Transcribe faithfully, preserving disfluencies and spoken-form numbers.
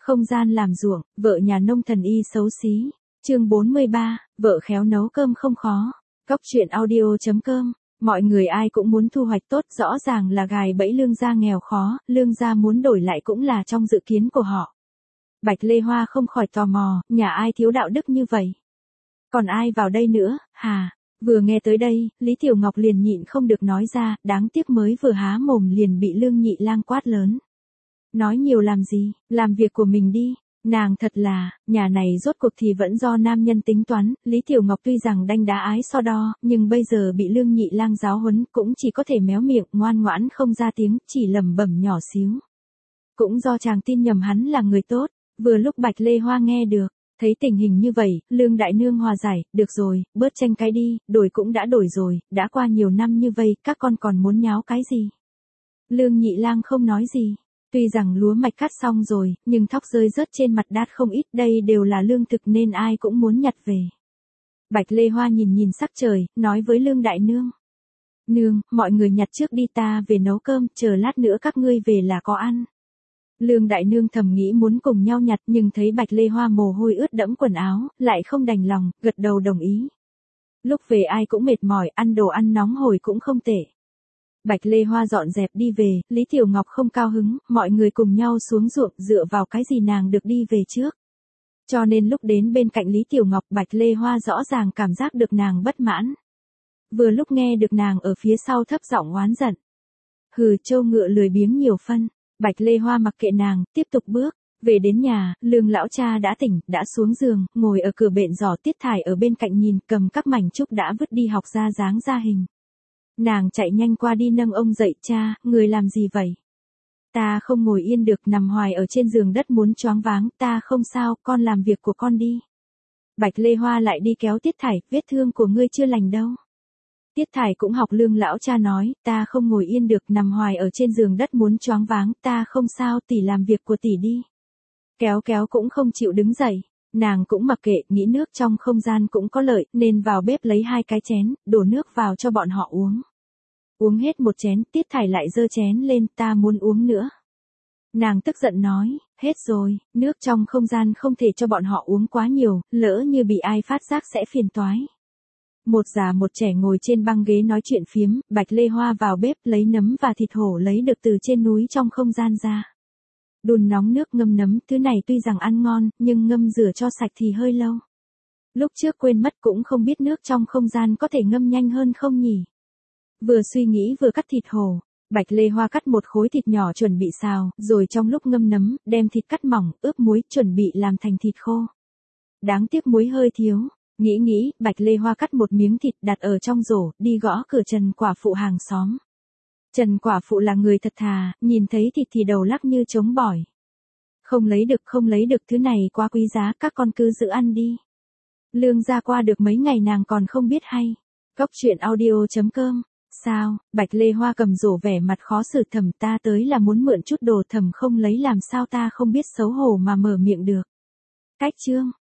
Không gian làm ruộng, vợ nhà nông thần y xấu xí. Chương bốn mươi ba, vợ khéo nấu cơm không khó. Cóc truyện audio chấm com. Mọi người ai cũng muốn thu hoạch tốt, rõ ràng là gài bẫy Lương gia nghèo khó, Lương gia muốn đổi lại cũng là trong dự kiến của họ. Bạch Lê Hoa không khỏi tò mò, nhà ai thiếu đạo đức như vậy? Còn ai vào đây nữa, hà? Vừa nghe tới đây, Lý Tiểu Ngọc liền nhịn không được nói ra, đáng tiếc mới vừa há mồm liền bị Lương Nhị Lang quát lớn. Nói nhiều làm gì, làm việc của mình đi. Nàng thật là, nhà này rốt cuộc thì vẫn do nam nhân tính toán, Lý Tiểu Ngọc tuy rằng đanh đá ái so đo, nhưng bây giờ bị Lương Nhị Lang giáo huấn cũng chỉ có thể méo miệng, ngoan ngoãn không ra tiếng, chỉ lẩm bẩm nhỏ xíu. Cũng do chàng tin nhầm hắn là người tốt, vừa lúc Bạch Lê Hoa nghe được, thấy tình hình như vậy, Lương đại nương hòa giải, được rồi, bớt tranh cái đi, đổi cũng đã đổi rồi, đã qua nhiều năm như vậy, các con còn muốn nháo cái gì? Lương Nhị Lang không nói gì. Tuy rằng lúa mạch cắt xong rồi, nhưng thóc rơi rớt trên mặt đát không ít, đây đều là lương thực nên ai cũng muốn nhặt về. Bạch Lê Hoa nhìn nhìn sắc trời, nói với Lương đại nương. Nương, mọi người nhặt trước đi, ta về nấu cơm, chờ lát nữa các ngươi về là có ăn. Lương đại nương thầm nghĩ muốn cùng nhau nhặt, nhưng thấy Bạch Lê Hoa mồ hôi ướt đẫm quần áo, lại không đành lòng, gật đầu đồng ý. Lúc về ai cũng mệt mỏi, ăn đồ ăn nóng hổi cũng không tệ. Bạch Lê Hoa dọn dẹp đi về, Lý Tiểu Ngọc không cao hứng, mọi người cùng nhau xuống ruộng, dựa vào cái gì nàng được đi về trước. Cho nên lúc đến bên cạnh Lý Tiểu Ngọc, Bạch Lê Hoa rõ ràng cảm giác được nàng bất mãn. Vừa lúc nghe được nàng ở phía sau thấp giọng oán giận. Hừ, trâu ngựa lười biếng nhiều phân. Bạch Lê Hoa mặc kệ nàng, tiếp tục bước. Về đến nhà, Lương lão cha đã tỉnh, đã xuống giường, ngồi ở cửa bện giỏ, Tiết Thải ở bên cạnh nhìn, cầm các mảnh trúc đã vứt đi học ra dáng ra hình. Nàng chạy nhanh qua đi nâng ông dậy, cha, người làm gì vậy? Ta không ngồi yên được, nằm hoài ở trên giường đất muốn choáng váng, ta không sao, con làm việc của con đi. Bạch Lê Hoa lại đi kéo Tiết Thải, vết thương của ngươi chưa lành đâu. Tiết Thải cũng học Lương lão cha nói, ta không ngồi yên được, nằm hoài ở trên giường đất muốn choáng váng, ta không sao, tỷ làm việc của tỷ đi. Kéo kéo cũng không chịu đứng dậy. Nàng cũng mặc kệ, nghĩ nước trong không gian cũng có lợi, nên vào bếp lấy hai cái chén, đổ nước vào cho bọn họ uống. Uống hết một chén, Tiết Thải lại giơ chén lên, ta muốn uống nữa. Nàng tức giận nói, hết rồi, nước trong không gian không thể cho bọn họ uống quá nhiều, lỡ như bị ai phát giác sẽ phiền toái. Một già một trẻ ngồi trên băng ghế nói chuyện phiếm, Bạch Lê Hoa vào bếp lấy nấm và thịt hổ lấy được từ trên núi trong không gian ra. Đun nóng nước ngâm nấm, thứ này tuy rằng ăn ngon, nhưng ngâm rửa cho sạch thì hơi lâu. Lúc trước quên mất cũng không biết nước trong không gian có thể ngâm nhanh hơn không nhỉ. Vừa suy nghĩ vừa cắt thịt hổ, Bạch Lê Hoa cắt một khối thịt nhỏ chuẩn bị xào, rồi trong lúc ngâm nấm, đem thịt cắt mỏng, ướp muối, chuẩn bị làm thành thịt khô. Đáng tiếc muối hơi thiếu, nghĩ nghĩ, Bạch Lê Hoa cắt một miếng thịt đặt ở trong rổ, đi gõ cửa Trần quả phụ hàng xóm. Trần quả phụ là người thật thà, nhìn thấy thịt thì đầu lắc như trống bỏi. Không lấy được, không lấy được, thứ này quá quý giá, các con cứ giữ ăn đi. Lương gia qua được mấy ngày nàng còn không biết hay. Cóc truyện audio chấm com. Sao, Bạch Lê Hoa cầm rổ vẻ mặt khó xử, thầm ta tới là muốn mượn chút đồ, thầm không lấy làm sao ta không biết xấu hổ mà mở miệng được. Cách chương.